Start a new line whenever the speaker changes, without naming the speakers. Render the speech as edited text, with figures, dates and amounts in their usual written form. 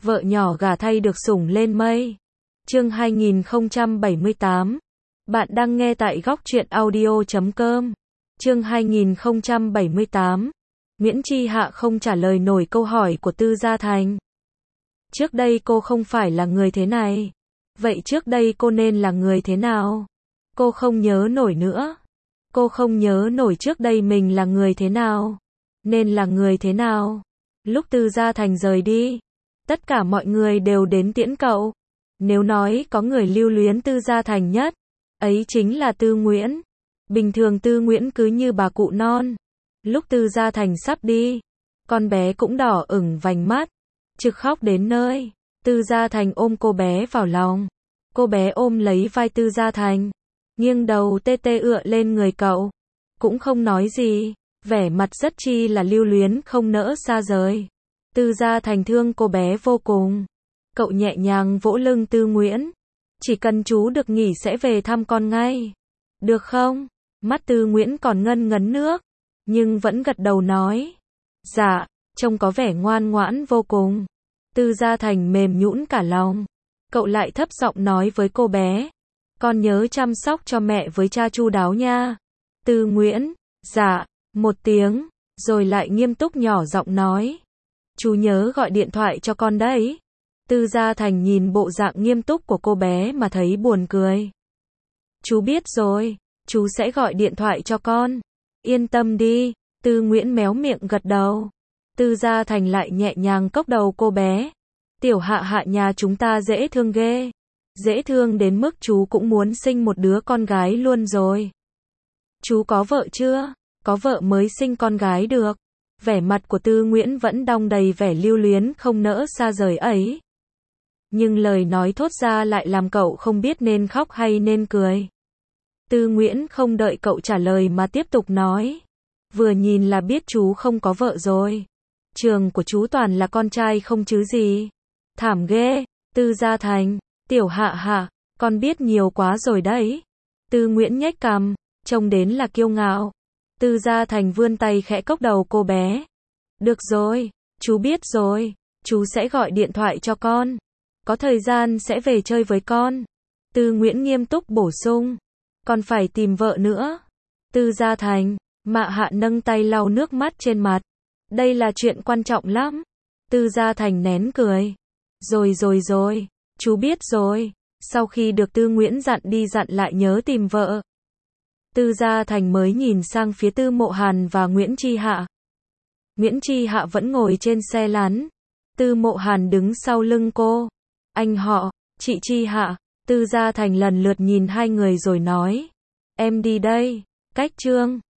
vợ nhỏ gả thay được sủng lên mây. Chương 2078. Bạn đang nghe tại góc truyện audio.com. Chương 2078. Nguyễn Chi Hạ không trả lời nổi câu hỏi của Tư Gia Thành. Trước đây cô không phải là người thế này. Vậy trước đây cô nên là người thế nào? Cô không nhớ nổi nữa. Cô không nhớ nổi trước đây mình là người thế nào. Nên là người thế nào? Lúc Tư Gia Thành rời đi, tất cả mọi người đều đến tiễn cậu. Nếu nói có người lưu luyến Tư Gia Thành nhất, ấy chính là Tư Nguyễn. Bình thường Tư Nguyễn cứ như bà cụ non. Lúc Tư Gia Thành sắp đi, con bé cũng đỏ ửng vành mắt, trực khóc đến nơi. Tư Gia Thành ôm cô bé vào lòng. Cô bé ôm lấy vai Tư Gia Thành, nghiêng đầu tê tê ựa lên người cậu. Cũng không nói gì, vẻ mặt rất chi là lưu luyến không nỡ xa rời. Tư Gia Thành thương cô bé vô cùng. Cậu nhẹ nhàng vỗ lưng Tư Nguyễn. Chỉ cần chú được nghỉ sẽ về thăm con ngay. Được không? Mắt Tư Nguyễn còn ngân ngấn nước, nhưng vẫn gật đầu nói. Dạ, trông có vẻ ngoan ngoãn vô cùng. Tư Gia Thành mềm nhũn cả lòng. Cậu lại thấp giọng nói với cô bé. Con nhớ chăm sóc cho mẹ với cha chu đáo nha. Tư Nguyễn, dạ, một tiếng, rồi lại nghiêm túc nhỏ giọng nói. Chú nhớ gọi điện thoại cho con đấy. Tư Gia Thành nhìn bộ dạng nghiêm túc của cô bé mà thấy buồn cười. Chú biết rồi, chú sẽ gọi điện thoại cho con. Yên tâm đi, Tư Nguyễn méo miệng gật đầu. Tư Gia Thành lại nhẹ nhàng cốc đầu cô bé. Tiểu Hạ Hạ nhà chúng ta dễ thương ghê. Dễ thương đến mức chú cũng muốn sinh một đứa con gái luôn rồi. Chú có vợ chưa? Có vợ mới sinh con gái được. Vẻ mặt của Tư Nguyễn vẫn đong đầy vẻ lưu luyến không nỡ xa rời ấy. Nhưng lời nói thốt ra lại làm cậu không biết nên khóc hay nên cười. Tư Nguyễn không đợi cậu trả lời mà tiếp tục nói. Vừa nhìn là biết chú không có vợ rồi. Trường của chú toàn là con trai không chứ gì. Thảm ghê. Tư Gia Thành, Tiểu Hạ Hạ, con biết nhiều quá rồi đấy. Tư Nguyễn nhếch cằm, trông đến là kiêu ngạo. Tư Gia Thành vươn tay khẽ cốc đầu cô bé. Được rồi, chú biết rồi, chú sẽ gọi điện thoại cho con. Có thời gian sẽ về chơi với con. Tư Nguyễn nghiêm túc bổ sung. Còn phải tìm vợ nữa. Tư Gia Thành, Mạ Hạ nâng tay lau nước mắt trên mặt. Đây là chuyện quan trọng lắm. Tư Gia Thành nén cười. Rồi, chú biết rồi. Sau khi được Tư Nguyễn dặn đi dặn lại nhớ tìm vợ. Tư Gia Thành mới nhìn sang phía Tư Mộ Hàn và Nguyễn Chi Hạ. Nguyễn Chi Hạ vẫn ngồi trên xe lăn. Tư Mộ Hàn đứng sau lưng cô. Anh họ, chị Chi Hạ. Tư Gia Thành lần lượt nhìn hai người rồi nói. Em đi đây. Cách Trương.